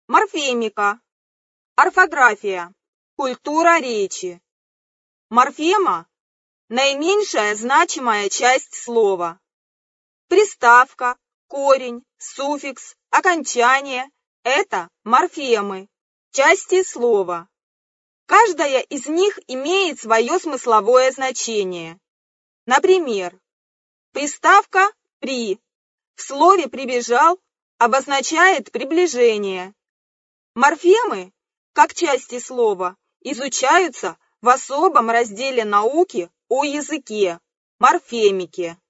Морфемика. Орфография. Культура речи. Морфема – наименьшая значимая часть слова. Приставка, корень, суффикс, окончание – это морфемы, части слова. Каждая из них имеет свое смысловое значение. Например, приставка «при» в слове «прибежал» обозначает приближение. Морфемы, как части слова, изучаются в особом разделе науки о языке – морфемике.